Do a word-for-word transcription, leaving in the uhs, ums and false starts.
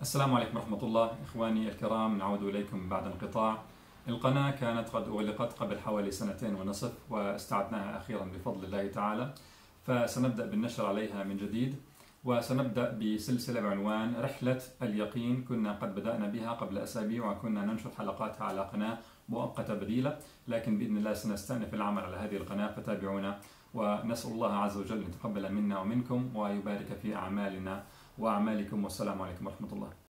السلام عليكم ورحمة الله. إخواني الكرام، نعود إليكم بعد انقطاع. القناة كانت قد أغلقت قبل حوالي سنتين ونصف، واستعدناها أخيرا بفضل الله تعالى، فسنبدأ بالنشر عليها من جديد، وسنبدأ بسلسلة بعنوان رحلة اليقين. كنا قد بدأنا بها قبل أسابيع وكنا ننشر حلقاتها على قناة مؤقتة بديلة، لكن بإذن الله سنستأنف العمل على هذه القناة، فتابعونا، ونسأل الله عز وجل أن يتقبل منا ومنكم ويبارك في أعمالنا وأعمالكم. والسلام عليكم ورحمة الله.